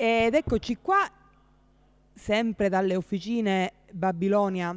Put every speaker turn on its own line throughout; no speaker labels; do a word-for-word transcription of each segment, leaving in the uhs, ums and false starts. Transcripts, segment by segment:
Ed eccoci qua, sempre dalle officine Babilonia,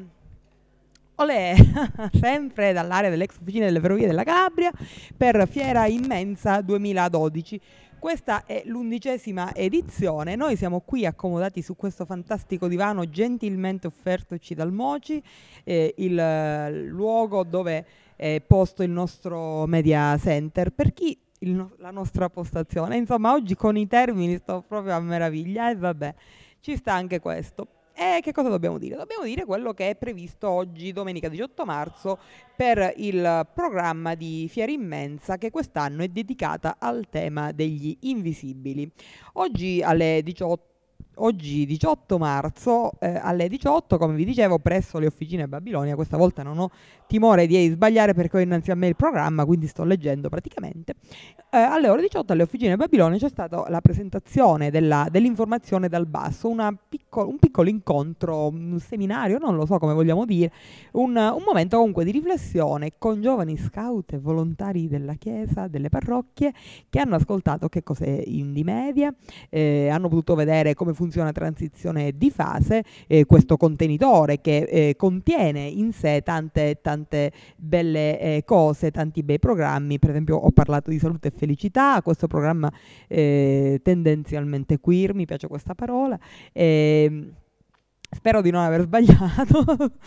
olè, sempre dall'area dell'ex officina delle Ferrovie della Calabria, per Fiera Immensa duemiladodici. Questa è l'undicesima edizione. Noi siamo qui accomodati su questo fantastico divano gentilmente offertoci dal Moci, eh, il eh, luogo dove è posto il nostro media center. Per chi il no- la nostra postazione, insomma, oggi con i termini sto proprio a meraviglia, e vabbè, ci sta anche questo. E che cosa dobbiamo dire? Dobbiamo dire quello che è previsto oggi, domenica diciotto marzo, per il programma di Fiera Immensa, che quest'anno è dedicata al tema degli invisibili. Oggi alle diciotto Oggi diciotto marzo eh, alle diciotto, come vi dicevo, presso le officine Babilonia. Questa volta non ho timore di sbagliare perché ho innanzi a me il programma, quindi sto leggendo praticamente. Eh, alle ore diciotto alle officine Babilonia c'è stata la presentazione della, dell'informazione dal basso, una piccolo, un piccolo incontro, un seminario, non lo so come vogliamo dire, un, un momento comunque di riflessione con giovani scout e volontari della chiesa, delle parrocchie, che hanno ascoltato che cos'è Indie Media, eh, hanno potuto vedere come funziona transizione di fase, eh, questo contenitore che eh, contiene in sé tante tante belle eh, cose, tanti bei programmi. Per esempio ho parlato di salute e felicità, questo programma eh, tendenzialmente queer, mi piace questa parola, eh, spero di non aver sbagliato,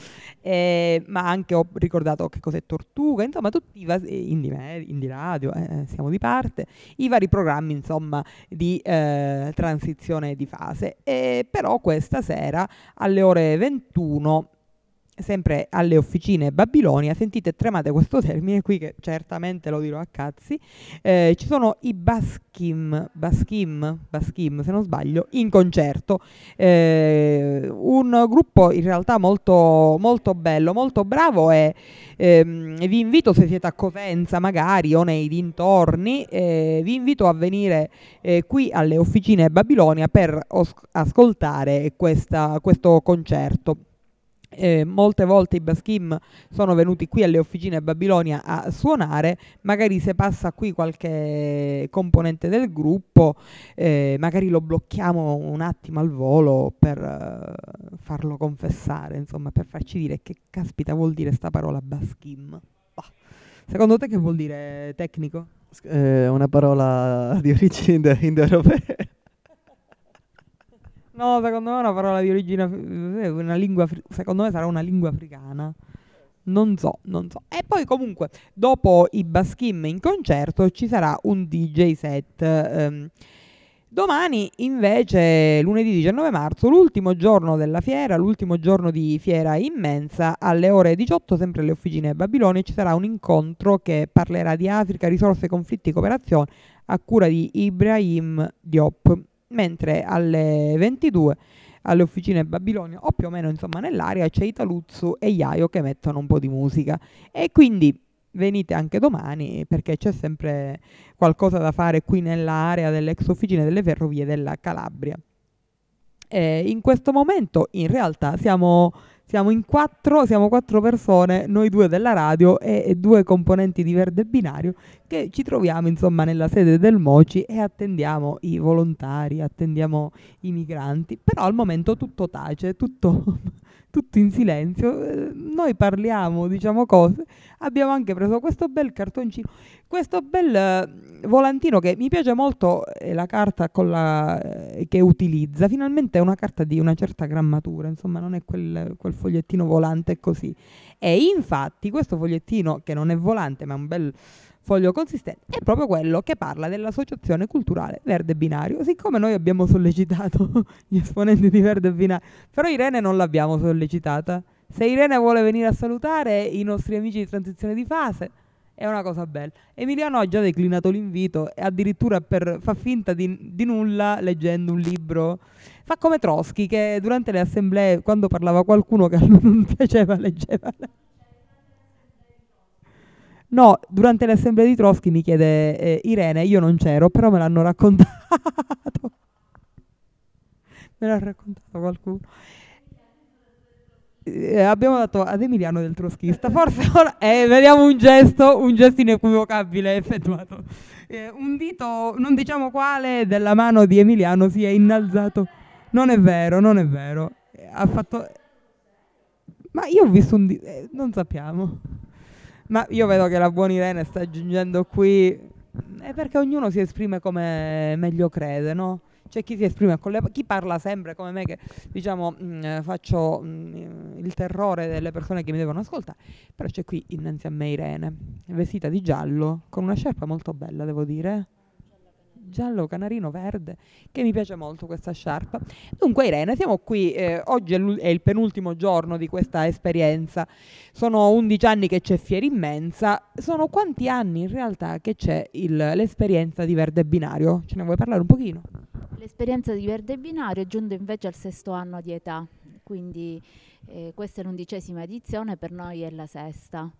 eh, ma anche ho ricordato che cos'è Tortuga, insomma tutti i va- Indie, Med- Indie Radio, eh, siamo di parte, i vari programmi insomma di eh, transizione di fase. E però questa sera alle ore ventuno, sempre alle officine Babilonia, sentite, tremate questo termine qui che certamente lo dirò a cazzi, eh, ci sono i Baskim, Baskim, Baskim se non sbaglio, in concerto, eh, un gruppo in realtà molto, molto bello, molto bravo, e ehm, vi invito, se siete a Cosenza magari o nei dintorni, eh, vi invito a venire eh, qui alle officine Babilonia per os- ascoltare questa, questo concerto. Eh, molte volte i Baskim sono venuti qui alle officine Babilonia a suonare, magari se passa qui qualche componente del gruppo, eh, magari lo blocchiamo un attimo al volo per eh, farlo confessare, insomma, per farci dire che caspita vuol dire sta parola Baskim. Bah. Secondo te che vuol dire, tecnico?
È una parola di origini indo- indoeuropee.
No, secondo me è una parola di origine, af- una lingua, afri- secondo me sarà una lingua africana. Non so, non so. E poi comunque, dopo i Baskim in concerto, ci sarà un D J set. ehm. Domani invece, lunedì diciannove marzo, l'ultimo giorno della fiera, l'ultimo giorno di Fiera Immensa, alle ore diciotto, sempre alle officine Babilonia, ci sarà un incontro che parlerà di Africa, risorse, conflitti, cooperazione, a cura di Ibrahim Diop. Mentre alle ventidue alle officine Babilonia, o più o meno insomma nell'area, c'è Italuzzu e Iaio che mettono un po' di musica. E quindi venite anche domani, perché c'è sempre qualcosa da fare qui nell'area dell'ex officina delle Ferrovie della Calabria. E in questo momento in realtà siamo, siamo in quattro, siamo quattro persone, noi due della radio e, e due componenti di Verde Binario, che ci troviamo insomma nella sede del Moci e attendiamo i volontari, attendiamo i migranti. Però al momento tutto tace, tutto, tutto in silenzio. Eh, noi parliamo, diciamo cose. Abbiamo anche preso questo bel cartoncino, questo bel eh, volantino che mi piace molto, eh, la carta con la, eh, che utilizza. Finalmente è una carta di una certa grammatura, insomma non è quel, quel fogliettino volante così. E infatti questo fogliettino, che non è volante ma è un bel foglio consistente, è proprio quello che parla dell'Associazione Culturale Verde Binario. Siccome noi abbiamo sollecitato gli esponenti di Verde Binario, però Irene non l'abbiamo sollecitata. Se Irene vuole venire a salutare i nostri amici di transizione di fase, è una cosa bella. Emiliano ha già declinato l'invito e addirittura per, fa finta di, di nulla leggendo un libro. Fa come Trotsky, che durante le assemblee, quando parlava qualcuno che a lui non piaceva, leggeva. No, durante le assemblee di Trotsky mi chiede eh, Irene, io non c'ero, però me l'hanno raccontato. Me l'ha raccontato qualcuno. Eh, abbiamo dato ad Emiliano del troschista. Forse ora eh, vediamo un gesto, un gesto inequivocabile effettuato eh, un dito, non diciamo quale, della mano di Emiliano si è innalzato. Non è vero, non è vero. Eh, Ha fatto... Ma io ho visto un dito, eh, non sappiamo. Ma io vedo che la buona Irene sta aggiungendo qui, è perché ognuno si esprime come meglio crede, no? C'è chi si esprime con le... chi parla sempre come me che, diciamo, mh, eh, faccio mh, il terrore delle persone che mi devono ascoltare, però c'è qui innanzi a me Irene, vestita di giallo, con una sciarpa molto bella, devo dire. Giallo canarino verde, che mi piace molto questa sciarpa. Dunque Irene, siamo qui, eh, oggi è, l'ul- è il penultimo giorno di questa esperienza, sono undici anni che c'è Fiera Immensa, sono quanti anni in realtà che c'è il- l'esperienza di Verde Binario? Ce ne vuoi parlare un pochino?
L'esperienza di Verde Binario è giunta invece al sesto anno di età, quindi eh, questa è l'undicesima edizione, per noi è la sesta.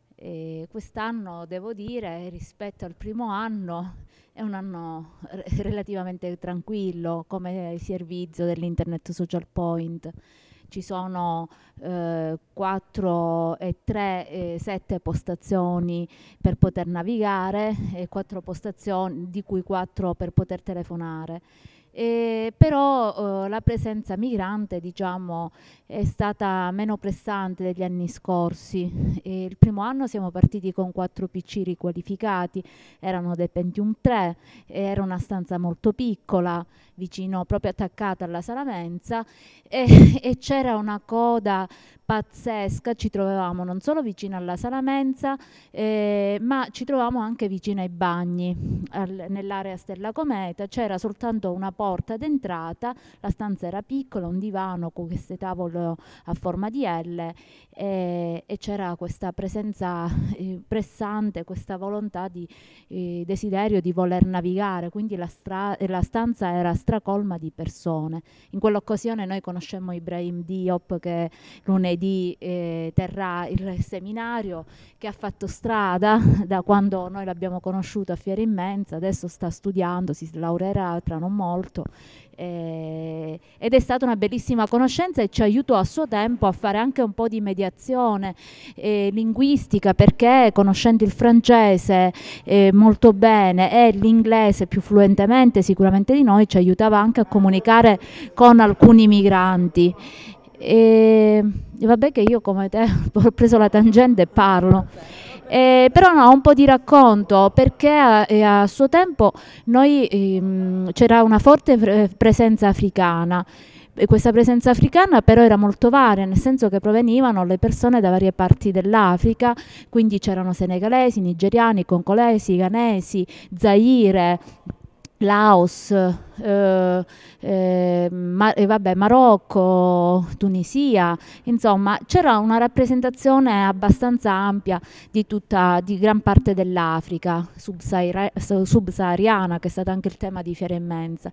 E quest'anno, devo dire, rispetto al primo anno, è un anno re- relativamente tranquillo come servizio dell'Internet Social Point. Ci sono eh, quattro e tre, eh, sette postazioni per poter navigare e quattro postazioni, di cui quattro per poter telefonare. Eh, però eh, la presenza migrante, diciamo, è stata meno pressante degli anni scorsi. E il primo anno siamo partiti con quattro P C riqualificati, erano dei Pentium tre, era una stanza molto piccola, vicino, proprio attaccata alla sala mensa, e, e c'era una coda pazzesca. Ci trovavamo non solo vicino alla sala mensa, eh, ma ci trovavamo anche vicino ai bagni, al- nell'area Stella Cometa. C'era soltanto una porta d'entrata, la stanza era piccola, un divano con queste tavole a forma di L, e, e c'era questa presenza eh, pressante, questa volontà di eh, desiderio di voler navigare, quindi la, stra- e la stanza era stracolma di persone. In quell'occasione noi conoscemmo Ibrahim Diop, che lunedì eh, terrà il seminario, che ha fatto strada da quando noi l'abbiamo conosciuto a Fiera Immensa, adesso sta studiando, si laureerà tra non molto, eh, ed è stata una bellissima conoscenza e ci aiutò a suo tempo a fare anche un po' di mediazione eh, linguistica, perché conoscendo il francese eh, molto bene e l'inglese più fluentemente sicuramente di noi, ci aiutava anche a comunicare con alcuni migranti. E vabbè che io come te ho preso la tangente e parlo. Eh, però no, un po' di racconto, perché a, e a suo tempo noi ehm, c'era una forte pre- presenza africana. E questa presenza africana però era molto varia, nel senso che provenivano le persone da varie parti dell'Africa, quindi c'erano senegalesi, nigeriani, congolesi, ghanesi, Zaire, Laos, eh, eh, ma- e vabbè, Marocco, Tunisia, insomma c'era una rappresentazione abbastanza ampia di tutta, di gran parte dell'Africa subsahara- subsahariana, che è stato anche il tema di Fiera Immensa,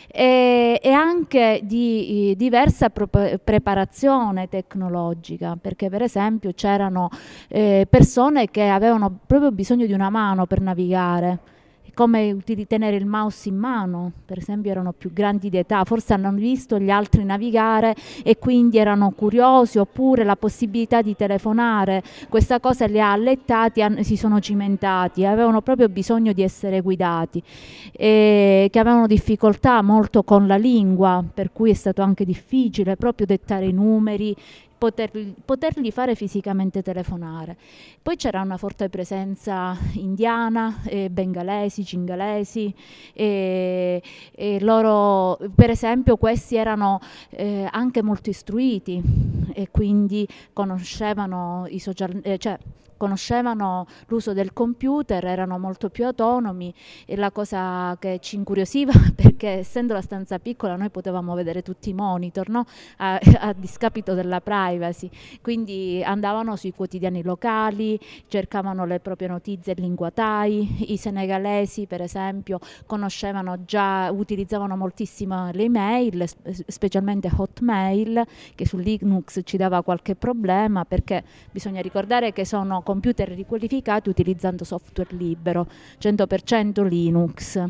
e, e anche di eh, diversa pro- preparazione tecnologica, perché per esempio c'erano eh, persone che avevano proprio bisogno di una mano per navigare, come utili- tenere il mouse in mano, per esempio erano più grandi di età, forse hanno visto gli altri navigare e quindi erano curiosi, oppure la possibilità di telefonare, questa cosa li ha allettati, han- si sono cimentati, avevano proprio bisogno di essere guidati, e che avevano difficoltà molto con la lingua, per cui è stato anche difficile proprio dettare i numeri, poterli, poterli fare fisicamente telefonare. Poi c'era una forte presenza indiana, eh, bengalesi, cingalesi, e, e loro, per esempio, questi erano eh, anche molto istruiti e quindi conoscevano i social, eh, cioè conoscevano l'uso del computer, erano molto più autonomi, e la cosa che ci incuriosiva, perché essendo la stanza piccola noi potevamo vedere tutti i monitor, no? a, a discapito della privacy, quindi andavano sui quotidiani locali, cercavano le proprie notizie in lingua Thai. I senegalesi per esempio conoscevano già, utilizzavano moltissimo le email, specialmente Hotmail, che su Linux ci dava qualche problema, perché bisogna ricordare che sono computer riqualificati utilizzando software libero, cento per cento Linux.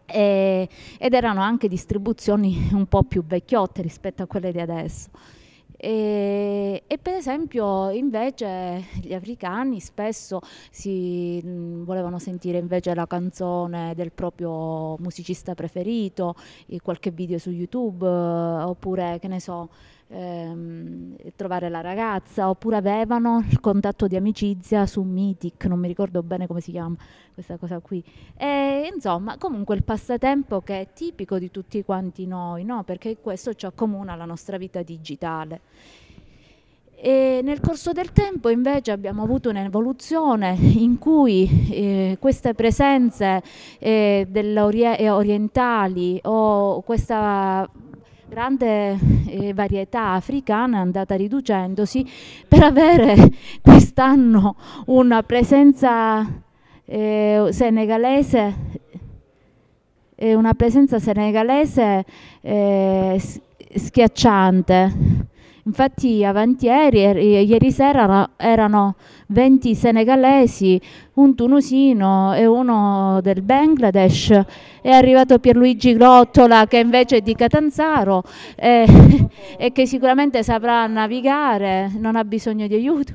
E, ed erano anche distribuzioni un po' più vecchiotte rispetto a quelle di adesso. E, e per esempio invece gli africani spesso si mh, volevano sentire invece la canzone del proprio musicista preferito, eh, qualche video su YouTube, eh, oppure che ne so, ehm, trovare la ragazza, oppure avevano il contatto di amicizia su Mythic, non mi ricordo bene come si chiama questa cosa qui. E insomma, comunque il passatempo che è tipico di tutti quanti noi, no? Perché questo ci accomuna alla nostra vita digitale. E nel corso del tempo invece abbiamo avuto un'evoluzione in cui eh, queste presenze eh, orientali o questa grande eh, varietà africana è andata riducendosi per avere quest'anno una presenza eh, senegalese eh, una presenza senegalese eh, schiacciante. Infatti avanti ieri, ieri sera erano venti senegalesi, un tunisino e uno del Bangladesh. È arrivato Pierluigi Grottola che invece è di Catanzaro eh, e che sicuramente saprà navigare, non ha bisogno di aiuto.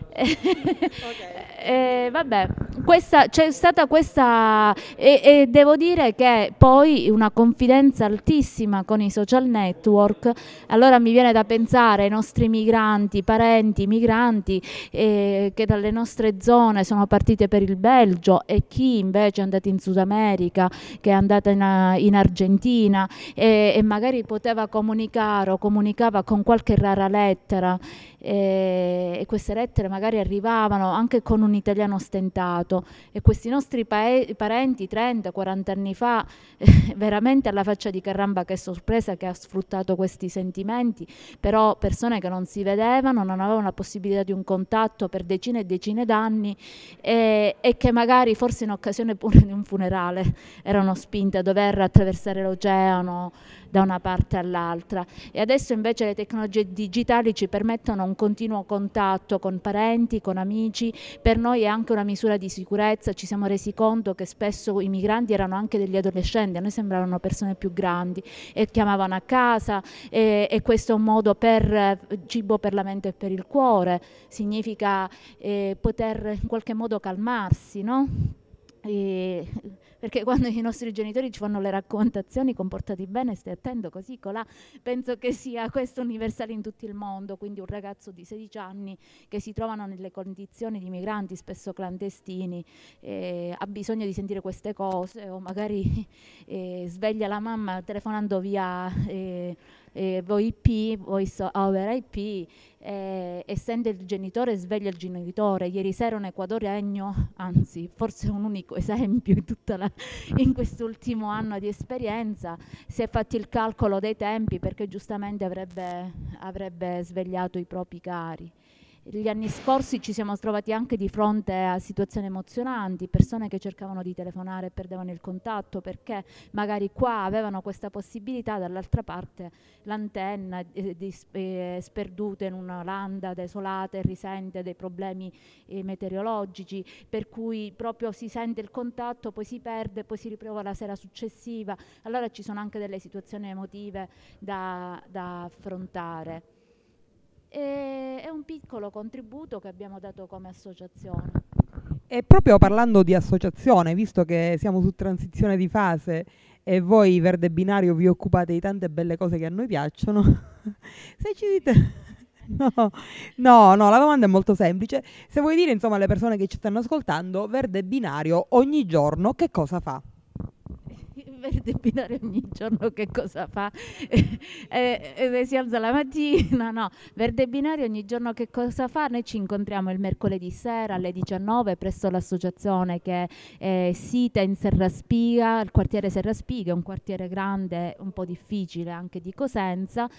Okay. Eh, vabbè, questa, c'è stata questa e, e devo dire che poi una confidenza altissima con i social network. Allora mi viene da pensare ai nostri migranti, parenti migranti eh, che dalle nostre zone sono partite per il Belgio e chi invece è andato in Sud America, che è andata in, in Argentina e, e magari poteva comunicare o comunicava con qualche rara lettera. E, e queste lettere magari arrivavano anche con un italiano stentato e questi nostri pae- parenti trenta quaranta anni fa eh, veramente alla faccia di caramba che sorpresa che ha sfruttato questi sentimenti, però persone che non si vedevano, non avevano la possibilità di un contatto per decine e decine d'anni e, e che magari forse in occasione pure di un funerale erano spinte a dover attraversare l'oceano da una parte all'altra. E adesso invece le tecnologie digitali ci permettono un continuo contatto con parenti, con amici. Per noi è anche una misura di sicurezza. Ci siamo resi conto che spesso i migranti erano anche degli adolescenti, a noi sembravano persone più grandi e chiamavano a casa e, e questo è un modo per eh, cibo per la mente e per il cuore, significa eh, poter in qualche modo calmarsi, no? E, perché quando i nostri genitori ci fanno le raccomandazioni comportati bene, stai attento così, colà, penso che sia questo universale in tutto il mondo. Quindi un ragazzo di sedici anni che si trovano nelle condizioni di migranti spesso clandestini eh, ha bisogno di sentire queste cose o magari eh, sveglia la mamma telefonando via eh, eh, V O I P, Voice over I P, eh, e sente il genitore e sveglia il genitore. Ieri sera un equadoregno, anzi forse un unico esempio in, tutta la, in quest'ultimo anno di esperienza, si è fatto il calcolo dei tempi perché giustamente avrebbe, avrebbe svegliato i propri cari. Gli anni scorsi ci siamo trovati anche di fronte a situazioni emozionanti, persone che cercavano di telefonare e perdevano il contatto perché magari qua avevano questa possibilità, dall'altra parte l'antenna è eh, sperduta in una landa desolata e risente dei problemi eh, meteorologici, per cui proprio si sente il contatto, poi si perde, poi si riprova la sera successiva. Allora ci sono anche delle situazioni emotive da, da affrontare. E è un piccolo contributo che abbiamo dato come associazione.
E proprio parlando di associazione, visto che siamo su transizione di fase e voi Verde Binario vi occupate di tante belle cose che a noi piacciono, se ci dite... No, no, no, la domanda è molto semplice. Se vuoi dire, insomma, alle persone che ci stanno ascoltando, Verde Binario ogni giorno che cosa fa?
Verde Binario ogni giorno che cosa fa? eh, eh, si alza la mattina, no. Verde Binario ogni giorno che cosa fa? Noi ci incontriamo il mercoledì sera alle diciannove presso l'associazione che è sita in Serraspiga, il quartiere Serraspiga, un quartiere grande, un po' difficile anche di Cosenza.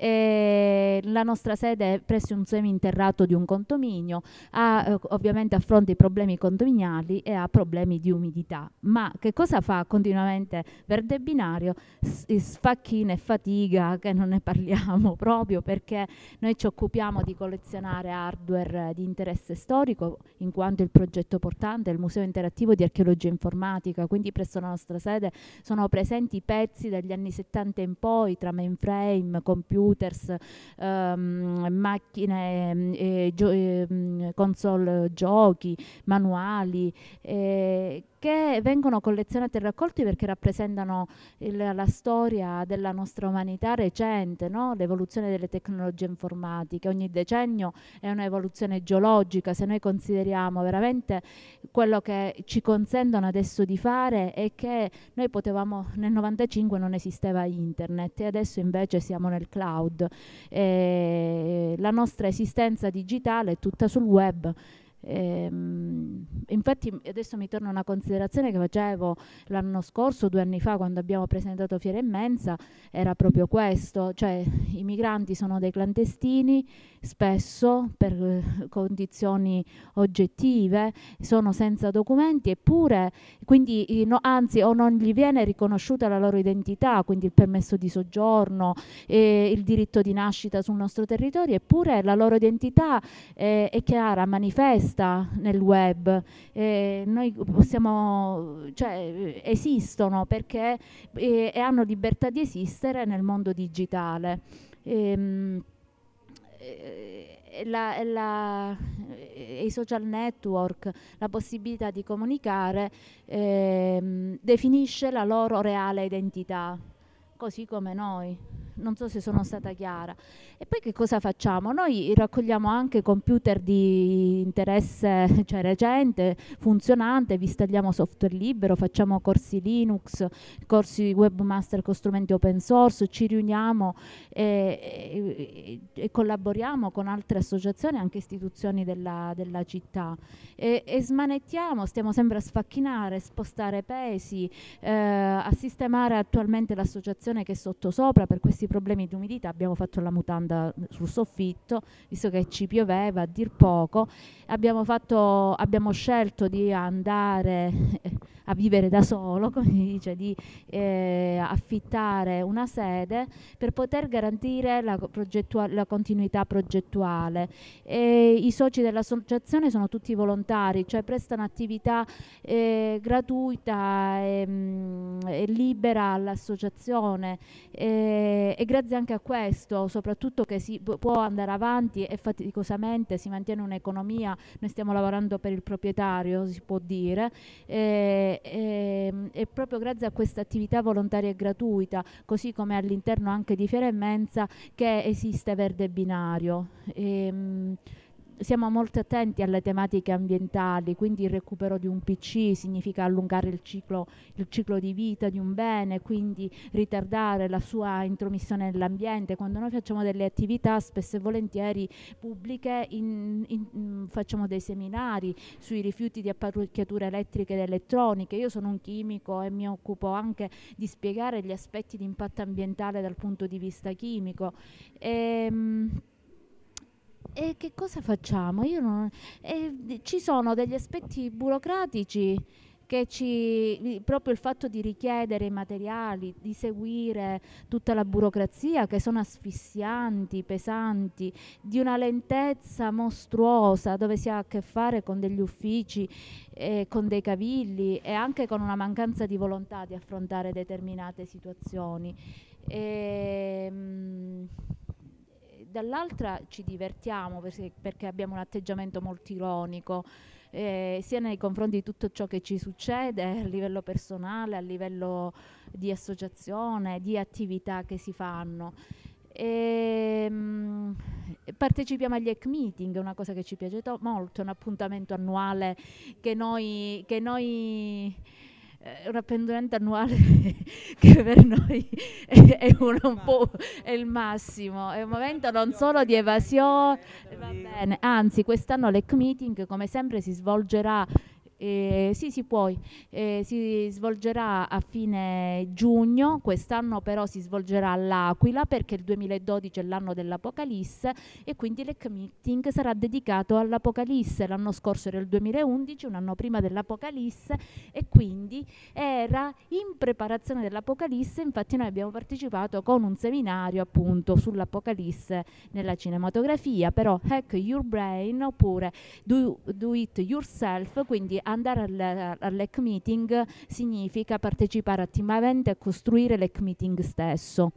E la nostra sede è presso un seminterrato di un condominio, ha, eh, ovviamente affronta i problemi condominiali e ha problemi di umidità. Ma che cosa fa continuamente verde binario, s- sfacchina e fatica, che non ne parliamo proprio, perché noi ci occupiamo di collezionare hardware di interesse storico, in quanto il progetto portante è il Museo Interattivo di Archeologia Informatica, quindi presso la nostra sede sono presenti pezzi dagli anni settanta in poi, tra mainframe, computers, ehm, macchine, eh, gio- ehm, console giochi, manuali, eh, che vengono collezionati e raccolti perché rappresentano il- la storia della nostra umanità recente, no? L'evoluzione delle tecnologie informatiche. Ogni decennio è un'evoluzione geologica. Se noi consideriamo veramente quello che ci consentono adesso di fare, è che noi potevamo, nel novantacinque non esisteva internet e adesso invece siamo nel cloud. E la nostra esistenza digitale è tutta sul web. Ehm, infatti adesso mi torna una considerazione che facevo l'anno scorso, due anni fa, quando abbiamo presentato Fiera Immensa, era proprio questo, cioè i migranti sono dei clandestini, spesso per eh, condizioni oggettive, sono senza documenti, eppure, quindi, no, anzi, o non gli viene riconosciuta la loro identità, quindi il permesso di soggiorno, e il diritto di nascita sul nostro territorio, eppure la loro identità eh, è chiara, manifesta nel web. Eh, noi possiamo, cioè, esistono perché eh, e hanno libertà di esistere nel mondo digitale. Ehm, eh, la, la, eh, I social network, la possibilità di comunicare, ehm, definisce la loro reale identità, così come noi. Non so se sono stata chiara. E poi che cosa facciamo? Noi raccogliamo anche computer di interesse, cioè recente, funzionante, vi installiamo software libero, facciamo corsi Linux, corsi webmaster con strumenti open source, ci riuniamo e, e, e collaboriamo con altre associazioni, anche istituzioni della, della città, e, e smanettiamo, stiamo sempre a sfacchinare, spostare pesi, eh, a sistemare attualmente l'associazione che è sottosopra. Per questi problemi di umidità abbiamo fatto la mutanda sul soffitto, visto che ci pioveva a dir poco. Abbiamo, fatto, abbiamo scelto di andare a vivere da solo, come si dice, di eh, affittare una sede per poter garantire la, la continuità progettuale. E i soci dell'associazione sono tutti volontari, cioè prestano attività eh, gratuita e, mh, e libera all'associazione, e, e grazie anche a questo, soprattutto, che si può andare avanti e faticosamente si mantiene un'economia. Noi stiamo lavorando per il proprietario, si può dire, e, e, e proprio grazie a questa attività volontaria e gratuita, così come all'interno anche di Fiera Immensa, che esiste Verde Binario. E, mh, siamo molto attenti alle tematiche ambientali, quindi il recupero di un P C significa allungare il ciclo, il ciclo di vita di un bene, quindi ritardare la sua intromissione nell'ambiente. Quando noi facciamo delle attività spesso e volentieri pubbliche, in, in, in, facciamo dei seminari sui rifiuti di apparecchiature elettriche ed elettroniche. Io sono un chimico e mi occupo anche di spiegare gli aspetti di impatto ambientale dal punto di vista chimico. E, E che cosa facciamo? Io non, eh, ci sono degli aspetti burocratici che ci, proprio il fatto di richiedere i materiali, di seguire tutta la burocrazia, che sono asfissianti, pesanti, di una lentezza mostruosa, dove si ha a che fare con degli uffici, eh, con dei cavilli e anche con una mancanza di volontà di affrontare determinate situazioni. E, mh, dall'altra ci divertiamo perché, perché abbiamo un atteggiamento molto ironico, eh, sia nei confronti di tutto ciò che ci succede a livello personale, a livello di associazione, di attività che si fanno. E, mh, partecipiamo agli hack meeting, è una cosa che ci piace to- molto, è un appuntamento annuale che noi, che noi è un appuntamento annuale che per noi è, è un, un po' è il massimo, è un momento non solo di evasione, va bene, anzi quest'anno l'E C meeting come sempre si svolgerà Eh, sì, sì, puoi. Eh, si svolgerà a fine giugno, quest'anno però si svolgerà all'Aquila perché il duemiladodici è l'anno dell'Apocalisse e quindi l'E C Meeting sarà dedicato all'Apocalisse. L'anno scorso era il duemilaundici, un anno prima dell'Apocalisse, e quindi era in preparazione dell'Apocalisse. Infatti noi abbiamo partecipato con un seminario appunto sull'Apocalisse nella cinematografia, però Hack Your Brain oppure Do, do It Yourself, quindi andare al, all'E C Meeting significa partecipare attivamente a costruire l'E C Meeting stesso.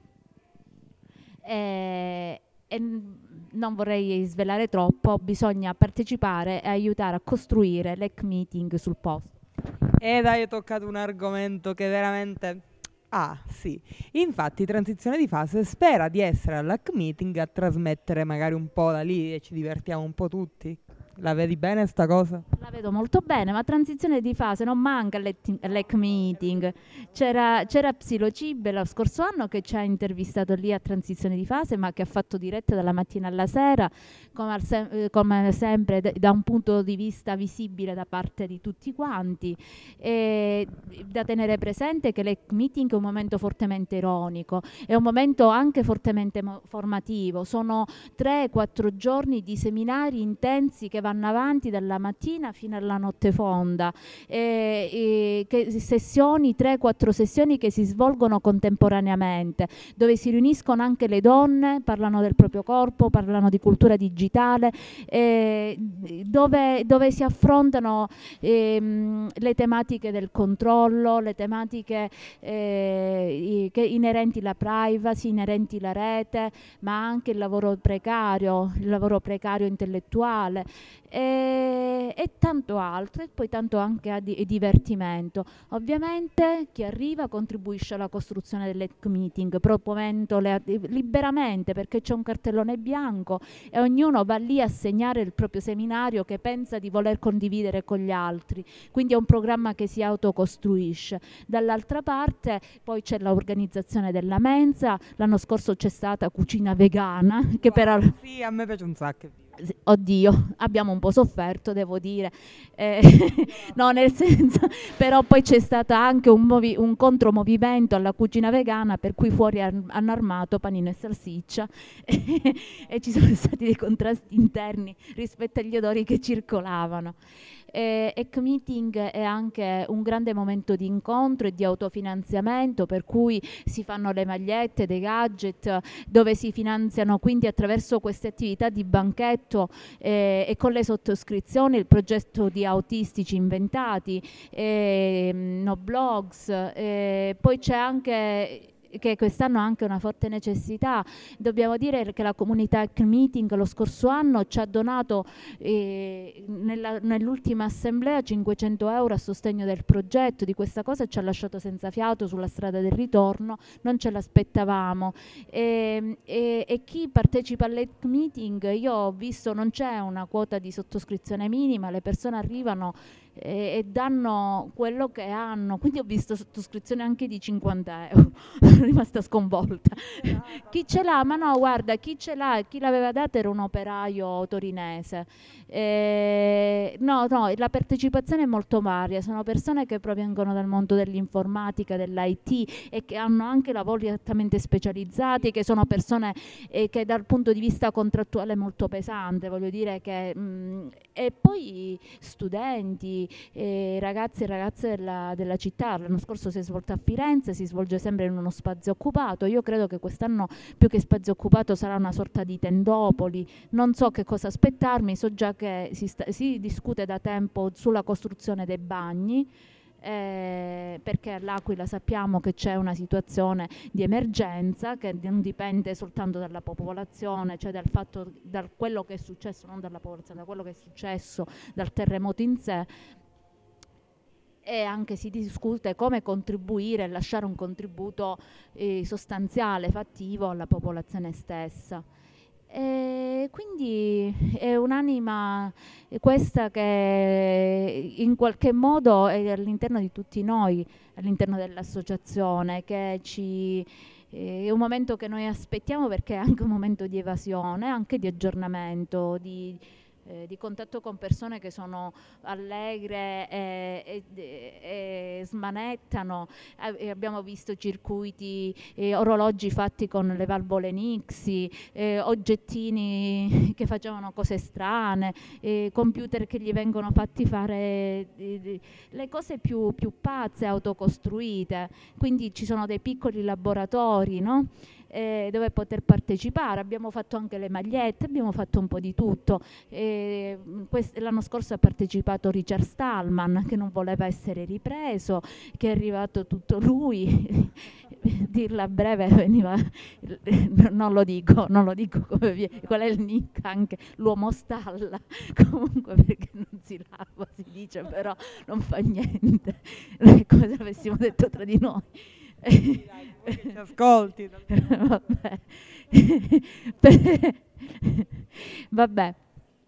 E, e non vorrei svelare troppo, bisogna partecipare e aiutare a costruire l'E C Meeting sul posto.
Ed hai toccato un argomento che veramente... Ah, sì. Infatti, Transizione di Fase spera di essere all'E C Meeting a trasmettere magari un po' da lì e ci divertiamo un po' tutti. La vedi bene sta cosa?
La vedo molto bene, ma Transizione di Fase non manca all'E C Meeting. C'era, c'era Psilocibe lo scorso anno che ci ha intervistato lì a Transizione di Fase, ma che ha fatto dirette dalla mattina alla sera, come, al sem- come sempre d- da un punto di vista visibile da parte di tutti quanti. E da tenere presente che l'E C Meeting è un momento fortemente ironico, è un momento anche fortemente mo- formativo. Sono tre quattro giorni di seminari intensi che vanno avanti dalla mattina fino alla notte fonda, e, e che sessioni, tre quattro sessioni che si svolgono contemporaneamente, dove si riuniscono anche le donne, parlano del proprio corpo, parlano di cultura digitale, eh, dove, dove si affrontano ehm, le tematiche del controllo, le tematiche eh, che inerenti alla privacy, inerenti alla rete, ma anche il lavoro precario, il lavoro precario intellettuale, e, e tanto altro, e poi tanto anche a di, divertimento. Ovviamente chi arriva contribuisce alla costruzione dell'E C Meeting, proponendole liberamente, perché c'è un cartellone bianco e ognuno va lì a segnare il proprio seminario che pensa di voler condividere con gli altri, quindi è un programma che si autocostruisce. Dall'altra parte poi c'è l'organizzazione della mensa. L'anno scorso c'è stata cucina vegana che
Wow,
però
sì, a me piace un sacco.
Oddio, abbiamo un po' sofferto, devo dire, eh, no, nel senso, però poi c'è stato anche un, movi- un contromovimento alla cucina vegana, per cui fuori han- hanno armato panino e salsiccia e ci sono stati dei contrasti interni rispetto agli odori che circolavano. E E C Meeting è anche un grande momento di incontro e di autofinanziamento, per cui si fanno le magliette, dei gadget, dove si finanziano quindi attraverso queste attività di banchetto eh, e con le sottoscrizioni il progetto di Autistici Inventati, eh, no blogs, eh, poi c'è anche che quest'anno ha anche una forte necessità. Dobbiamo dire che la comunità E C Meeting lo scorso anno ci ha donato eh, nella, nell'ultima assemblea cinquecento euro a sostegno del progetto. Di questa cosa ci ha lasciato senza fiato sulla strada del ritorno, non ce l'aspettavamo. E, e, e chi partecipa all'E C Meeting, io ho visto, non c'è una quota di sottoscrizione minima, le persone arrivano e, e danno quello che hanno, quindi ho visto sottoscrizioni anche di cinquanta euro. Sono rimasta sconvolta. Chi ce l'ha? Ma no, guarda, chi ce l'ha, chi l'aveva data era un operaio torinese. Eh, no, no, la partecipazione è molto varia, sono persone che provengono dal mondo dell'informatica, dell'I T e che hanno anche lavori altamente specializzati, che sono persone eh, che dal punto di vista contrattuale è molto pesante, voglio dire che mh, e poi studenti, eh, ragazzi e ragazze della, della città. L'anno scorso si è svolta a Firenze, si svolge sempre in uno spazio occupato. Io credo che quest'anno più che spazio occupato sarà una sorta di tendopoli, non so che cosa aspettarmi, so già che si, sta, si discute da tempo sulla costruzione dei bagni, eh, perché all'Aquila sappiamo che c'è una situazione di emergenza che non dipende soltanto dalla popolazione, cioè dal fatto, da quello che è successo, non dalla popolazione, da quello che è successo, dal terremoto in sé, e anche si discute come contribuire e lasciare un contributo eh, sostanziale, fattivo alla popolazione stessa. E quindi è un'anima questa che in qualche modo è all'interno di tutti noi, all'interno dell'associazione, che ci è un momento che noi aspettiamo perché è anche un momento di evasione, anche di aggiornamento, di eh, di contatto con persone che sono allegre e, e, e smanettano. Eh, abbiamo visto circuiti, eh, orologi fatti con le valvole Nixie, eh, oggettini che facevano cose strane, eh, computer che gli vengono fatti fare eh, le cose più, più pazze, autocostruite. Quindi ci sono dei piccoli laboratori, no? Eh, dove poter partecipare. Abbiamo fatto anche le magliette, abbiamo fatto un po' di tutto. Eh, quest- l'anno scorso ha partecipato Richard Stallman, che non voleva essere ripreso, che è arrivato tutto lui. Dirla breve veniva, non lo dico, non lo dico come viene, qual è il nick, anche l'uomo stalla, comunque perché non si lava, si dice, però non fa niente, come se l'avessimo detto tra di noi.
Ci ascolti.
Vabbè. Vabbè.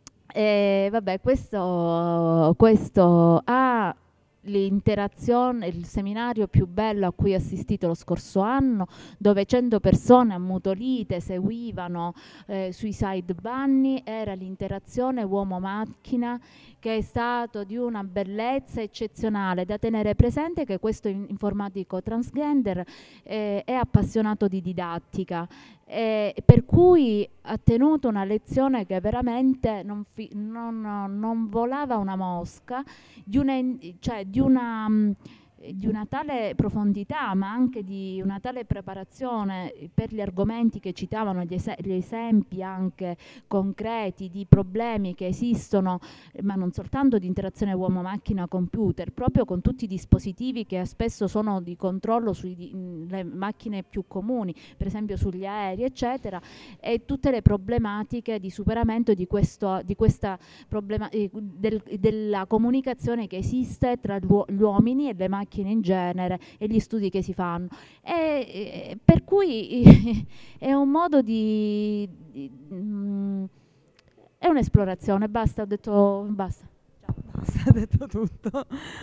Eh, vabbè, questo, questo ha l'interazione, il seminario più bello a cui ho assistito lo scorso anno, dove cento persone ammutolite seguivano eh, sui side bunny, era l'interazione uomo-macchina, che è stato di una bellezza eccezionale. Da tenere presente che questo informatico transgender eh, è appassionato di didattica, eh, per cui ha tenuto una lezione che veramente non, fi- non, non volava una mosca, di una, cioè di una, mh, di una tale profondità, ma anche di una tale preparazione per gli argomenti che citavano, gli, es- gli esempi anche concreti di problemi che esistono, ma non soltanto di interazione uomo-macchina-computer, proprio con tutti i dispositivi che spesso sono di controllo sulle macchine più comuni, per esempio sugli aerei, eccetera, e tutte le problematiche di superamento di, questo, di questa problema, eh, del, della comunicazione che esiste tra gli uomini e le macchine in genere e gli studi che si fanno. E, e, per cui è un modo di... di mm, è un'esplorazione, basta, ho detto basta.
Basta, detto tutto.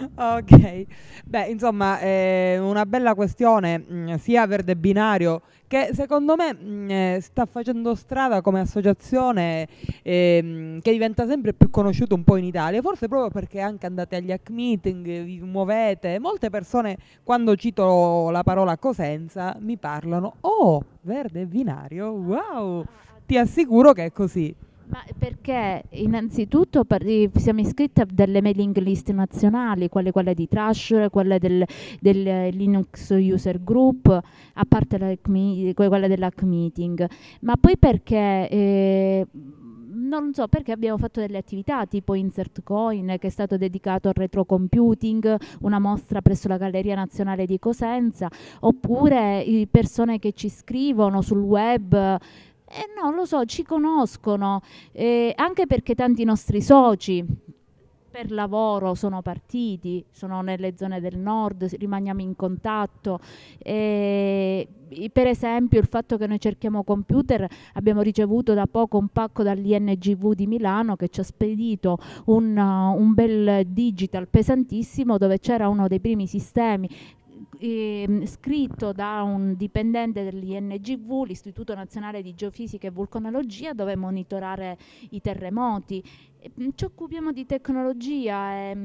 Ok. Beh, insomma, è una bella questione, mh, sia Verde Binario, che secondo me mh, eh, sta facendo strada come associazione, ehm, che diventa sempre più conosciuta un po' in Italia, forse proprio perché anche andate agli hack meeting, vi muovete. Molte persone, quando cito la parola Cosenza, mi parlano: oh, Verde Binario, wow! Ti assicuro che è così.
Ma perché innanzitutto par- eh, siamo iscritti a delle mailing list nazionali, quelle, quelle di Trasher, quelle del, del eh, Linux User Group, a parte la hack me- quelle dell'hack meeting, ma poi perché... Eh, non so perché abbiamo fatto delle attività tipo Insert Coin, che è stato dedicato al retrocomputing, una mostra presso la Galleria Nazionale di Cosenza, oppure eh, persone che ci scrivono sul web. Eh, no, lo so, ci conoscono, eh, anche perché tanti nostri soci per lavoro sono partiti, sono nelle zone del nord, rimaniamo in contatto. Eh, per esempio il fatto che noi cerchiamo computer, abbiamo ricevuto da poco un pacco dall'I N G V di Milano che ci ha spedito un, uh, un bel digital pesantissimo dove c'era uno dei primi sistemi Eh, scritto da un dipendente dell'I N G V, l'Istituto Nazionale di Geofisica e Vulcanologia, dove monitorare i terremoti. E, ci occupiamo di tecnologia e,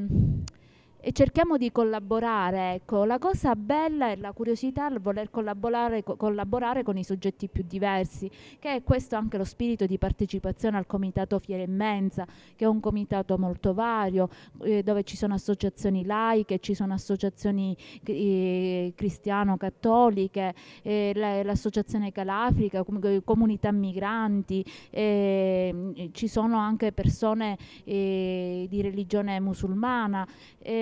e cerchiamo di collaborare. Ecco, la cosa bella è la curiosità, il voler collaborare, co- collaborare con i soggetti più diversi, che è questo anche lo spirito di partecipazione al Comitato Fiera Immensa, che è un comitato molto vario, eh, dove ci sono associazioni laiche, ci sono associazioni eh, cristiano-cattoliche, eh, la, l'associazione Calafrica, com- comunità migranti, eh, ci sono anche persone eh, di religione musulmana. Ehm,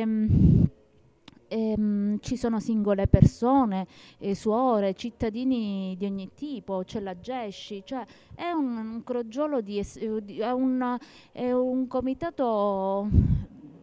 ehm, ci sono singole persone, eh, suore, cittadini di ogni tipo, c'è la Gesci, cioè è un, un crogiolo di, es- di è un, è un comitato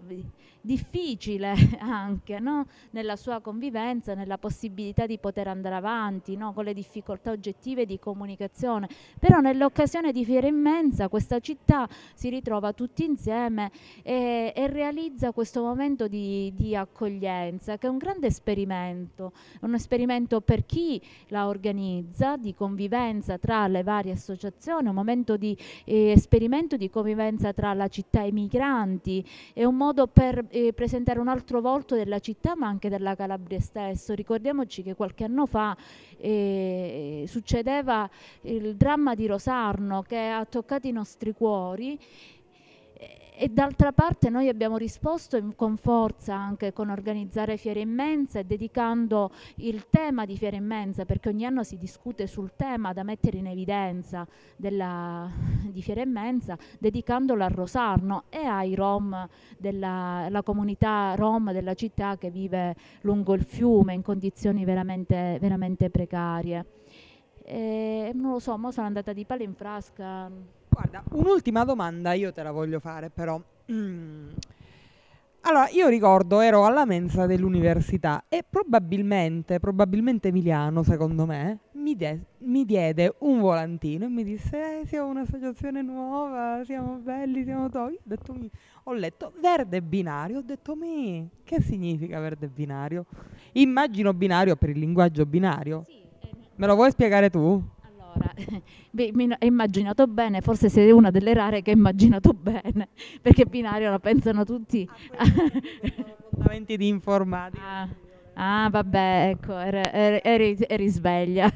difficile anche, no? Nella sua convivenza, nella possibilità di poter andare avanti, no? Con le difficoltà oggettive di comunicazione, però nell'occasione di Fiera Immensa questa città si ritrova tutti insieme e, e realizza questo momento di, di accoglienza, che è un grande esperimento, un esperimento per chi la organizza, di convivenza tra le varie associazioni, un momento di eh, esperimento di convivenza tra la città e i migranti, è un modo per eh, presentare un altro volto della città ma anche della Calabria stesso. Ricordiamoci che qualche anno fa eh, succedeva il dramma di Rosarno che ha toccato i nostri cuori, e d'altra parte noi abbiamo risposto in, con forza anche con organizzare Fiere Immense e dedicando il tema di Fiera Immensa, perché ogni anno si discute sul tema da mettere in evidenza della, di Fiera Immensa, dedicandolo a Rosarno e ai Rom, della la comunità Rom della città che vive lungo il fiume in condizioni veramente, veramente precarie. E, non lo so, mo sono andata di palo in frasca.
Guarda, un'ultima domanda io te la voglio fare però. Mm. Allora, io ricordo, ero alla mensa dell'università e probabilmente, probabilmente Emiliano, secondo me, mi, de- mi diede un volantino e mi disse eh, siamo un'associazione nuova, siamo belli, siamo topi. Ho detto, mi... ho letto verde binario, ho detto mi, che significa verde binario? Immagino binario per il linguaggio binario.
Sì, eh,
Me lo vuoi spiegare tu?
Allora, beh, mi- è immaginato bene, forse sei una delle rare che ha immaginato bene, perché binario lo pensano tutti.
Fondamenti di informatica.
Ah, ah, vabbè, ecco, eri, eri- eri- eri sveglia.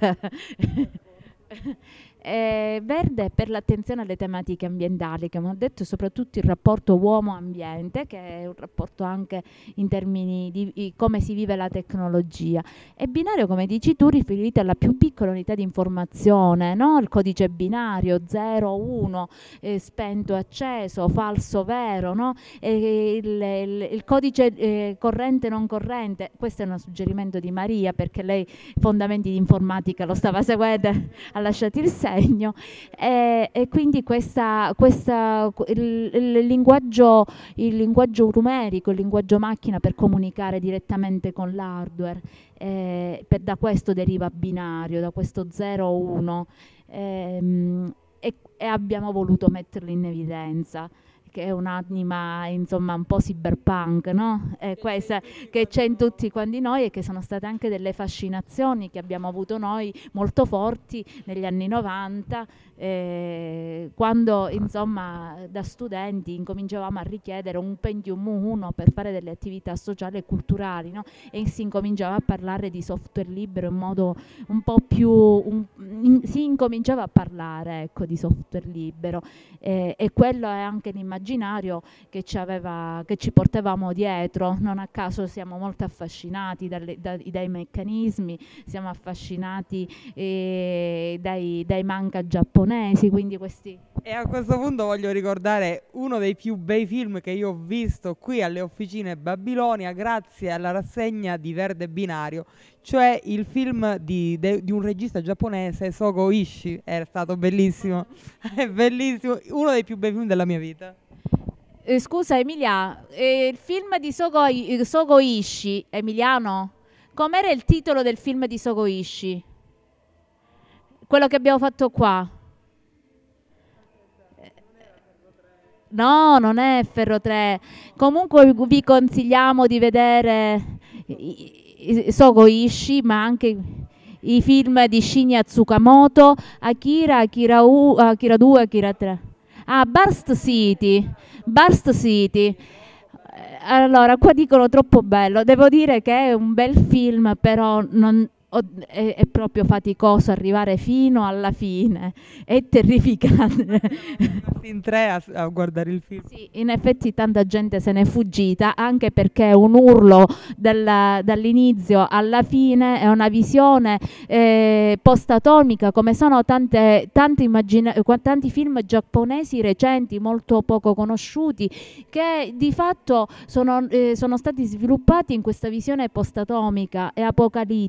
Eh, verde per l'attenzione alle tematiche ambientali, che abbiamo detto, soprattutto il rapporto uomo-ambiente, che è un rapporto anche in termini di i- come si vive la tecnologia. E binario, come dici tu, riferito alla più piccola unità di informazione, no? Il codice binario zero uno, eh, spento acceso, falso vero, no? E il, il- il codice eh, corrente non corrente. Questo è un suggerimento di Maria, perché lei fondamenti di informatica lo stava seguendo, ha lasciato il segno, e, e quindi questa, questa, il, il linguaggio, il linguaggio numerico, il linguaggio macchina per comunicare direttamente con l'hardware, eh, per, da questo deriva binario, da questo zero uno, ehm, e, e abbiamo voluto metterlo in evidenza, che è un'anima insomma un po' cyberpunk, no? Eh, questa, che c'è in tutti quanti noi, e che sono state anche delle fascinazioni che abbiamo avuto noi molto forti negli anni novanta, eh, quando insomma da studenti incominciavamo a richiedere un Pentium uno per fare delle attività sociali e culturali, no? E si incominciava a parlare di software libero in modo un po' più un, in, si incominciava a parlare, ecco, di software libero, eh, e quello è anche l'immaginario che ci, aveva, che ci portavamo dietro. Non a caso siamo molto affascinati dalle, dai, dai meccanismi, siamo affascinati eh, dai, dai manga giapponesi, quindi questi...
E a questo punto voglio ricordare uno dei più bei film che io ho visto qui alle Officine Babilonia grazie alla rassegna di Verde Binario, cioè il film di, de, di un regista giapponese, Sogo Ishii. È stato bellissimo, è bellissimo, uno dei più bei film della mia vita.
Eh, scusa Emilia, eh, il film di Sogo, I- Sogo Ishii, Emiliano, com'era il titolo del film di Sogo Ishii? Quello che abbiamo fatto qua? No, non è Ferro tre. Comunque vi consigliamo di vedere i- i- Sogo Ishii, ma anche i film di Shinya Tsukamoto, Akira, Akira, U, Akira due, Akira tre. Ah, Burst City. Burst City. Eh, Allora, qua dicono troppo bello. Devo dire che è un bel film, però non, o- è, è proprio faticoso arrivare fino alla fine. È terrificante.
In tre a, a guardare il film.
Sì, in effetti tanta gente se n'è fuggita, anche perché un urlo dalla- dall'inizio alla fine è una visione eh, post-atomica, come sono tante, tante immagina- qua- tanti film giapponesi recenti, molto poco conosciuti, che di fatto sono, eh, sono stati sviluppati in questa visione post-atomica e apocalittica,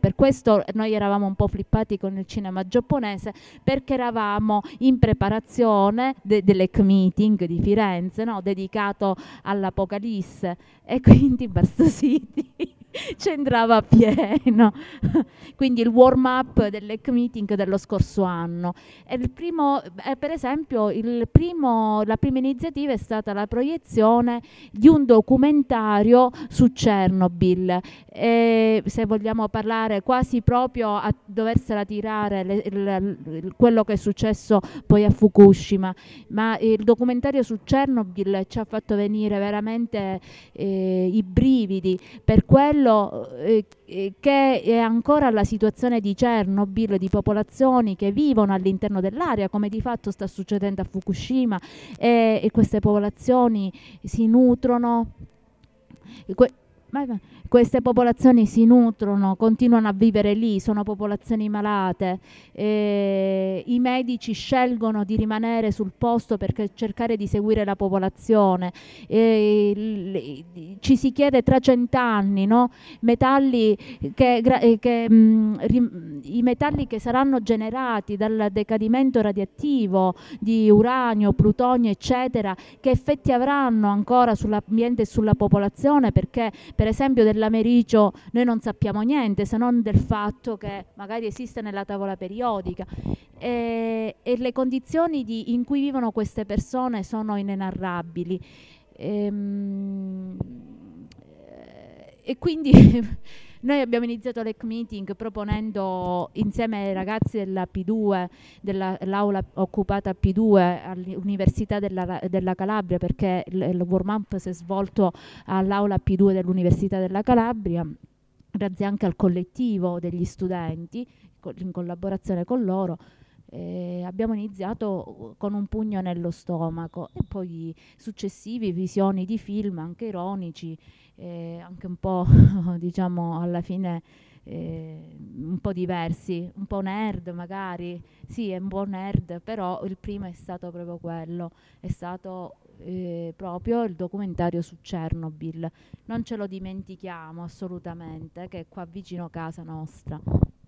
Per questo noi eravamo un po' flippati con il cinema giapponese, perché eravamo in preparazione de- dell'E C Meeting di Firenze, no? Dedicato all'Apocalisse, e quindi Barstow City c'entrava pieno. Quindi il warm up dell'E C Meeting dello scorso anno. E il primo, eh, per esempio, il primo, la prima iniziativa è stata la proiezione di un documentario su Chernobyl. E se vogliamo parlare quasi proprio a doversela tirare le, il, il, quello che è successo poi a Fukushima, ma il documentario su Chernobyl ci ha fatto venire veramente eh, i brividi per quello eh, che è ancora la situazione di Chernobyl, di popolazioni che vivono all'interno dell'area, come di fatto sta succedendo a Fukushima, e, e queste popolazioni si nutrono. Que- Queste popolazioni si nutrono, continuano a vivere lì, sono popolazioni malate, eh, i medici scelgono di rimanere sul posto per cercare di seguire la popolazione, eh, l- ci si chiede tra cent'anni, no? metalli che, che, mh, rim- i metalli che saranno generati dal decadimento radioattivo di uranio, plutonio, eccetera, che effetti avranno ancora sull'ambiente e sulla popolazione, perché per esempio dell'americio noi non sappiamo niente, se non del fatto che magari esiste nella tavola periodica, e, e le condizioni di, in cui vivono queste persone sono inenarrabili. Ehm, e quindi noi abbiamo iniziato l'E C Meeting proponendo, insieme ai ragazzi della P due, dell'aula occupata P due all'Università della, della Calabria, perché il, il warm up si è svolto all'aula P due dell'Università della Calabria, grazie anche al collettivo degli studenti, in collaborazione con loro. Eh, abbiamo iniziato con un pugno nello stomaco, e poi successivi visioni di film anche ironici, eh, anche un po' diciamo alla fine eh, un po' diversi, un po' nerd magari, sì, è un po' nerd, però il primo è stato proprio quello, è stato eh, proprio il documentario su Chernobyl. Non ce lo dimentichiamo assolutamente, che è qua vicino casa nostra.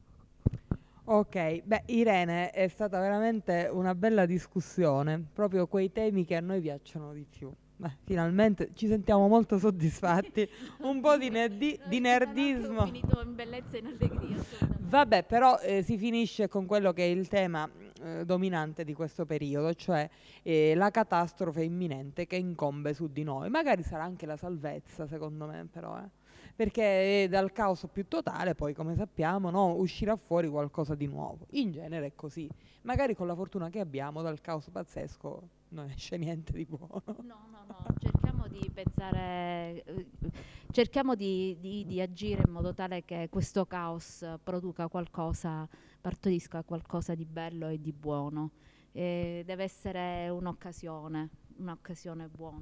Ok, beh Irene, è stata veramente una bella discussione, proprio quei temi che a noi piacciono di più. Beh, finalmente ci sentiamo molto soddisfatti, un po' di, nerdi- di nerdismo.
Ho finito in bellezza e in allegria.
Vabbè, però eh, si finisce con quello che è il tema eh, dominante di questo periodo, cioè eh, la catastrofe imminente che incombe su di noi. Magari sarà anche la salvezza, secondo me, però, eh. Perché dal caos più totale poi, come sappiamo, no, uscirà fuori qualcosa di nuovo. In genere è così. Magari con la fortuna che abbiamo, dal caos pazzesco non esce niente di buono.
No, no, no, cerchiamo di pensare, eh, cerchiamo di, di, di agire in modo tale che questo caos produca qualcosa, partorisca qualcosa di bello e di buono. Eh, deve essere un'occasione, un'occasione buona.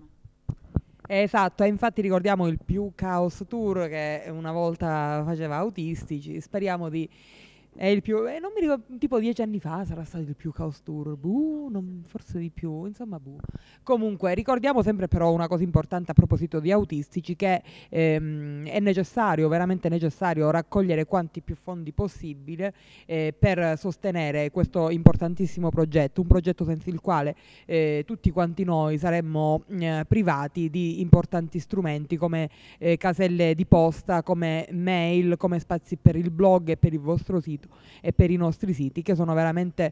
Esatto, e infatti ricordiamo il Più Chaos Tour che una volta faceva autistici, speriamo di... È il più, eh, non mi ricordo, tipo dieci anni fa sarà stato il Più Chaos Tour, buh, non- forse di più, insomma, buh. Comunque, ricordiamo sempre però una cosa importante a proposito di autistici, che ehm, è necessario, veramente necessario, raccogliere quanti più fondi possibile eh, per sostenere questo importantissimo progetto, un progetto senza il quale eh, tutti quanti noi saremmo eh, privati di importanti strumenti come eh, caselle di posta, come mail, come spazi per il blog e per il vostro sito e per i nostri siti, che sono veramente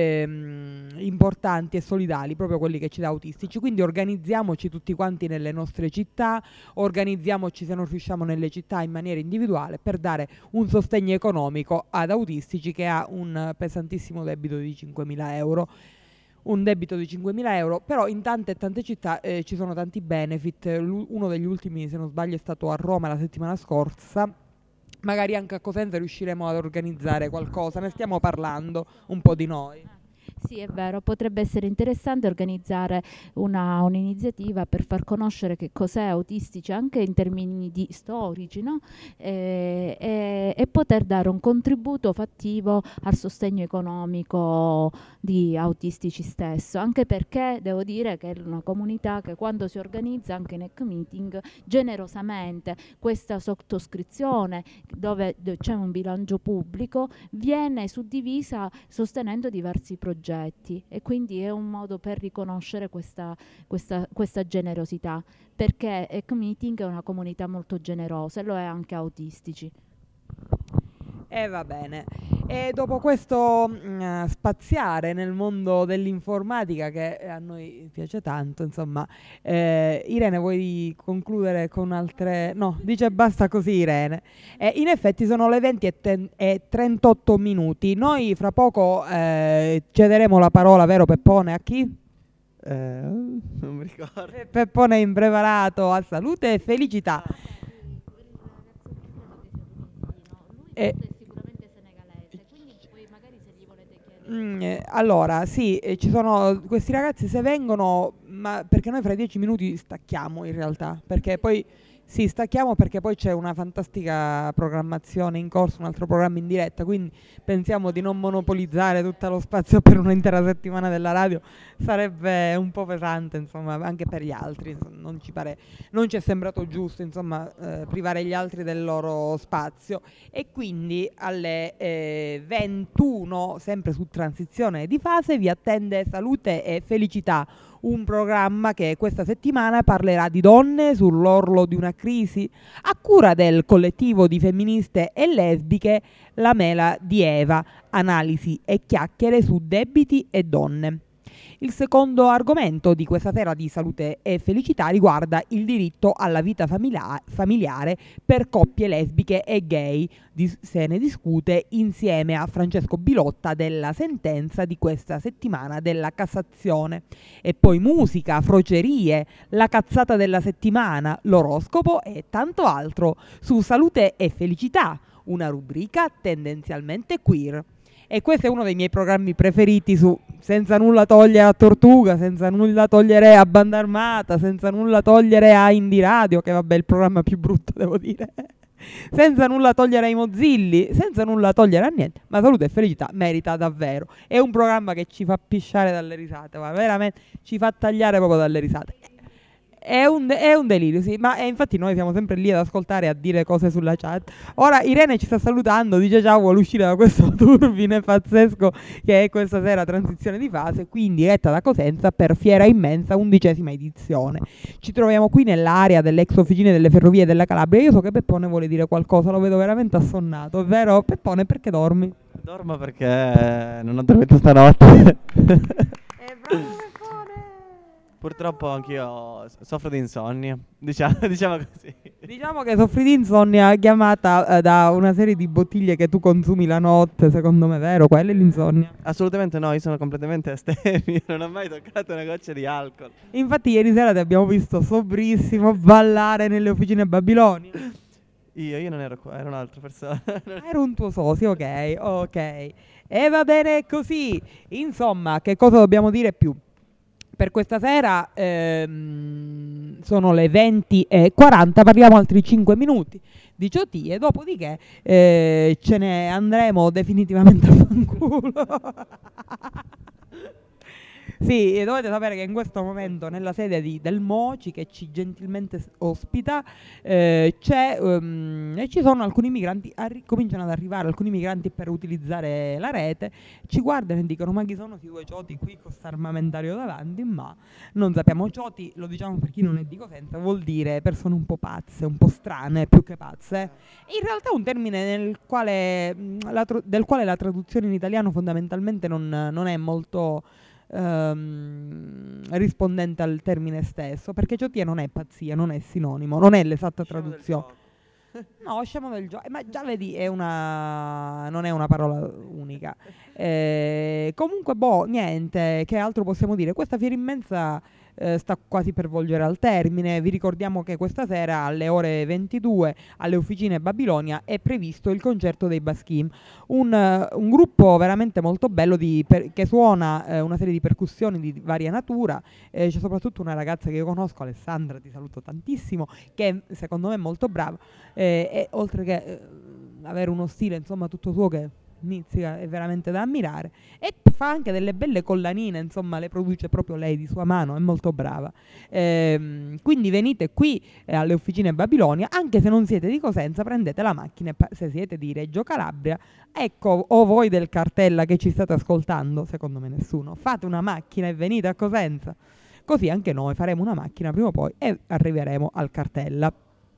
ehm, importanti e solidali, proprio quelli che ci dà autistici. Quindi organizziamoci tutti quanti nelle nostre città, organizziamoci se non riusciamo nelle città in maniera individuale per dare un sostegno economico ad autistici che ha un pesantissimo debito di cinquemila euro. Un debito di cinquemila euro, però in tante e tante città eh, ci sono tanti benefit. L- uno degli ultimi, se non sbaglio, è stato a Roma la settimana scorsa. Magari anche a Cosenza riusciremo ad organizzare qualcosa, ne stiamo parlando un po' di noi.
Sì, è vero, potrebbe essere interessante organizzare una, un'iniziativa per far conoscere che cos'è autistici anche in termini di storici, no? E, e- e poter dare un contributo fattivo al sostegno economico di autistici stesso, anche perché devo dire che è una comunità che quando si organizza anche in Ec Meeting generosamente questa sottoscrizione dove d- c'è un bilancio pubblico viene suddivisa sostenendo diversi progetti e quindi è un modo per riconoscere questa, questa, questa generosità, perché Ec Meeting è una comunità molto generosa e lo è anche autistici.
E va bene. E dopo questo mm, eh, spaziare nel mondo dell'informatica che a noi piace tanto, insomma, eh, Irene, vuoi concludere con altre... No, dice basta così Irene. E in effetti sono le venti e, ten- e trentotto minuti. Noi fra poco eh, cederemo la parola, vero Peppone, a chi?
Eh, non mi ricordo.
Eh, Peppone è impreparato a salute e felicità. E,
Sicuramente senegalese, quindi poi magari se gli volete chiedere.
Mm, eh, allora, sì, eh, ci sono questi ragazzi se vengono, ma perché noi fra dieci minuti stacchiamo in realtà, perché poi sì, stacchiamo perché poi c'è una fantastica programmazione in corso, un altro programma in diretta, quindi pensiamo di non monopolizzare tutto lo spazio per un'intera settimana della radio, sarebbe un po' pesante, insomma, anche per gli altri, insomma, non ci pare, non ci è sembrato giusto, insomma, eh, privare gli altri del loro spazio. E quindi alle eh, ventuno, sempre su Transizione di Fase, vi attende Salute e Felicità, un programma che questa settimana parlerà di donne sull'orlo di una crisi a cura del collettivo di femministe e lesbiche La Mela di Eva, analisi e chiacchiere su debiti e donne. Il secondo argomento di questa sera di Salute e Felicità riguarda il diritto alla vita famila- familiare per coppie lesbiche e gay. Dis- se ne discute insieme a Francesco Bilotta della sentenza di questa settimana della Cassazione. E poi musica, frocerie, la cazzata della settimana, l'oroscopo e tanto altro su Salute e Felicità, una rubrica tendenzialmente queer. E questo è uno dei miei programmi preferiti su Senza nulla togliere a Tortuga, senza nulla togliere a Banda Armata, senza nulla togliere a Indie Radio, che vabbè è il programma più brutto devo dire, senza nulla togliere ai Mozilli, senza nulla togliere a niente, ma Salute e Felicità merita davvero. È un programma che ci fa pisciare dalle risate, ma veramente ci fa tagliare proprio dalle risate. È un, è un delirio, sì, ma eh, infatti noi siamo sempre lì ad ascoltare e a dire cose sulla chat. Ora Irene ci sta salutando, dice ciao, vuole uscire da questo turbine pazzesco che è questa sera Transizione di Fase, qui in diretta da Cosenza per Fiera Immensa, undicesima edizione. Ci troviamo qui nell'area delle ex officine delle ferrovie della Calabria. Io so che Peppone vuole dire qualcosa, lo vedo veramente assonnato, vero Peppone? Perché dormi?
Dormo perché non ho dormito stanotte.
Eh, bravo Peppone!
Purtroppo anch'io s- soffro di insonnia, diciamo, diciamo così.
Diciamo che soffri di insonnia chiamata eh, da una serie di bottiglie che tu consumi la notte, secondo me, vero? Quella è l'insonnia.
Assolutamente no, io sono completamente astemio, non ho mai toccato una goccia di alcol.
Infatti ieri sera ti abbiamo visto sobrissimo ballare nelle officine Babilonia.
Io, io non ero qua, era un'altra persona.
Era un tuo socio, ok, ok. E va bene così. Insomma, che cosa dobbiamo dire più? Per questa sera ehm, sono le venti e quaranta, parliamo altri cinque minuti di ciotie, dopodiché eh, ce ne andremo definitivamente a fanculo. Sì, e dovete sapere che in questo momento nella sede di, del Moci, che ci gentilmente s- ospita, eh, c'è, ehm, e ci sono alcuni migranti, arri- cominciano ad arrivare alcuni migranti per utilizzare la rete, ci guardano e dicono ma chi sono questi due cioti qui con questo armamentario davanti, ma non sappiamo. Cioti, lo diciamo per chi non è di Cosenza, vuol dire persone un po' pazze, un po' strane, più che pazze. In realtà è un termine nel quale, mh, la tro- del quale la traduzione in italiano fondamentalmente non, non è molto ehm, rispondente al termine stesso, perché ciotia non è pazzia, non è sinonimo, non è l'esatta traduzione. No, scemo del gioco, ma già vedi, è una non è una parola unica. Eh, comunque, boh, niente, che altro possiamo dire? Questa fiera immensa eh, sta quasi per volgere al termine. Vi ricordiamo che questa sera alle ore ventidue alle Officine Babilonia è previsto il concerto dei Baskin, un, uh, un gruppo veramente molto bello di per, che suona eh, una serie di percussioni di varia natura. Eh, c'è soprattutto una ragazza che io conosco, Alessandra, ti saluto tantissimo, che secondo me è molto brava, eh, e oltre che eh, avere uno stile insomma tutto suo che Mizzica è veramente da ammirare, e fa anche delle belle collanine, insomma le produce proprio lei di sua mano, è molto brava. Ehm, quindi venite qui eh, alle Officine Babilonia, anche se non siete di Cosenza, prendete la macchina e pa- se siete di Reggio Calabria, ecco, o voi del Cartella che ci state ascoltando, secondo me nessuno, fate una macchina e venite a Cosenza, così anche noi faremo una macchina prima o poi e arriveremo al Cartella.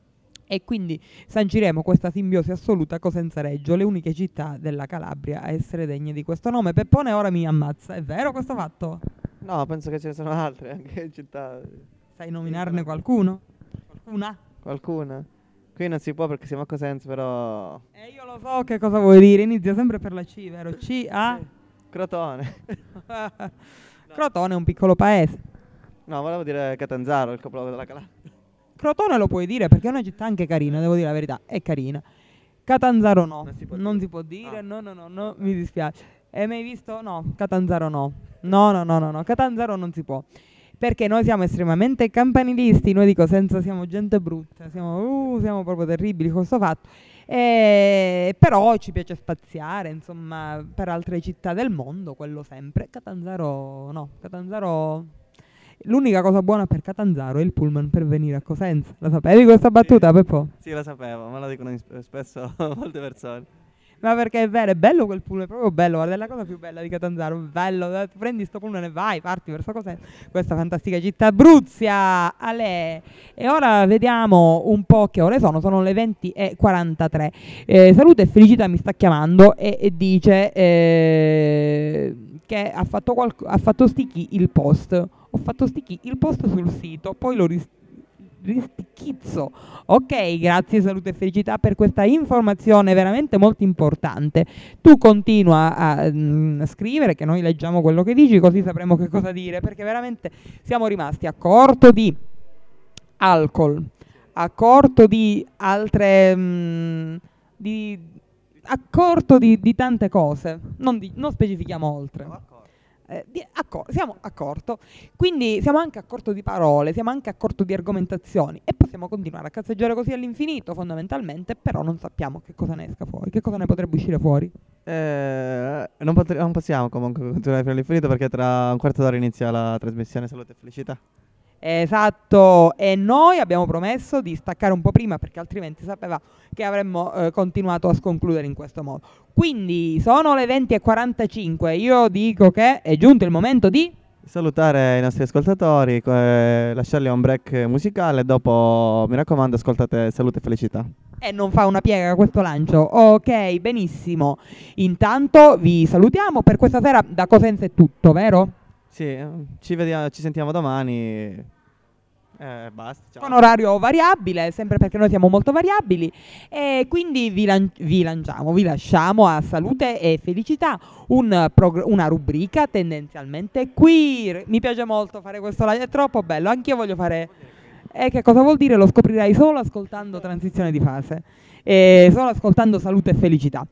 E quindi sanciremo questa simbiosi assoluta Cosenza-Reggio, le uniche città della Calabria a essere degne di questo nome. Peppone ora mi ammazza, è vero questo fatto?
No, penso che ce ne sono altre, anche in città.
Sai nominarne qualcuno? Qualcuna?
Qualcuna? Qui non si può perché siamo a Cosenza, però...
E io lo so che cosa vuoi dire, inizia sempre per la C, vero? C, A?
Sì. Crotone.
Crotone è un piccolo paese.
No, volevo dire Catanzaro, il capoluogo della Calabria.
Crotone lo puoi dire perché è una città anche carina, devo dire la verità, è carina. Catanzaro no,
Non si può
non
dire.
si può dire,
Ah.
no, no, no, no, mi dispiace. Hai mai visto? No, Catanzaro no. No, no, no, no, no, Catanzaro non si può. Perché noi siamo estremamente campanilisti, noi di Cosenza siamo gente brutta, siamo, uh, siamo proprio terribili con questo fatto. Eh, però ci piace spaziare, insomma, per altre città del mondo, quello sempre. Catanzaro no, Catanzaro... L'unica cosa buona per Catanzaro è il pullman per venire a Cosenza. La sapevi questa battuta,
Sì.
Peppo?
Sì, lo sapevo, ma lo dicono in- spesso molte persone.
Ma perché è vero, è bello quel pullman, è proprio bello, guarda, è la cosa più bella di Catanzaro, bello, eh, prendi sto pullman e vai, parti verso Cosenza, questa fantastica città Abruzia, ale. E ora vediamo un po' che ore sono, sono le venti e quarantatré. Eh, Salute e Felicità mi sta chiamando e, e dice eh, che ha fatto, qualc- ha fatto sticky il post, ho fatto sticky il post sul sito, poi lo ris- risticchizzo. Ok, grazie Salute e Felicità per questa informazione veramente molto importante. Tu continua a mm, scrivere che noi leggiamo quello che dici, così sapremo che cosa dire, perché veramente siamo rimasti a corto di alcol, a corto di altre mm, di, a corto di, di tante cose, non, di- non specifichiamo oltre. Eh, di- a cor- siamo a corto, quindi siamo anche a corto di parole, siamo anche a corto di argomentazioni e possiamo continuare a cazzeggiare così all'infinito fondamentalmente, però non sappiamo che cosa ne esca fuori, che cosa ne potrebbe uscire fuori.
Eh, non, pot- non possiamo comunque continuare fino all'infinito perché tra un quarto d'ora inizia la trasmissione Salute e Felicità.
Esatto, e noi abbiamo promesso di staccare un po' prima perché altrimenti sapeva che avremmo eh, continuato a sconcludere in questo modo. Quindi sono le venti e quarantacinque, io dico che è giunto il momento di...
Salutare i nostri ascoltatori, co- eh, lasciarli a un break musicale e dopo, mi raccomando, ascoltate Salute e Felicità.
E non fa una piega questo lancio. Ok, benissimo. Intanto vi salutiamo per questa sera, da Cosenza è tutto, vero?
Sì, eh, ci vediamo, ci sentiamo domani. Eh, basta. Ciao.
Con orario variabile, sempre perché noi siamo molto variabili, e quindi vi, lan- vi lanciamo, vi lasciamo a Salute e Felicità, un prog- una rubrica tendenzialmente queer. Mi piace molto fare questo live, è troppo bello, anch'io voglio fare... E che cosa vuol dire? Lo scoprirai solo ascoltando Transizione di fase, e solo ascoltando Salute e Felicità.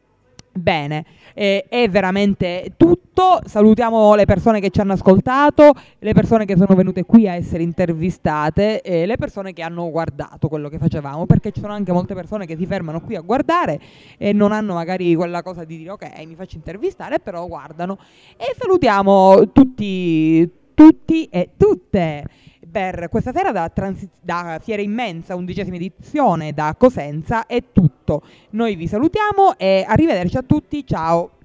Bene, eh, è veramente tutto. Salutiamo le persone che ci hanno ascoltato, le persone che sono venute qui a essere intervistate e le persone che hanno guardato quello che facevamo, perché ci sono anche molte persone che si fermano qui a guardare e non hanno magari quella cosa di dire ok, mi faccio intervistare, però guardano. E salutiamo tutti, tutti e tutte per questa sera da, transi- da Fiera Immensa, undicesima edizione da Cosenza. È tutto. Noi vi salutiamo e arrivederci a tutti, ciao.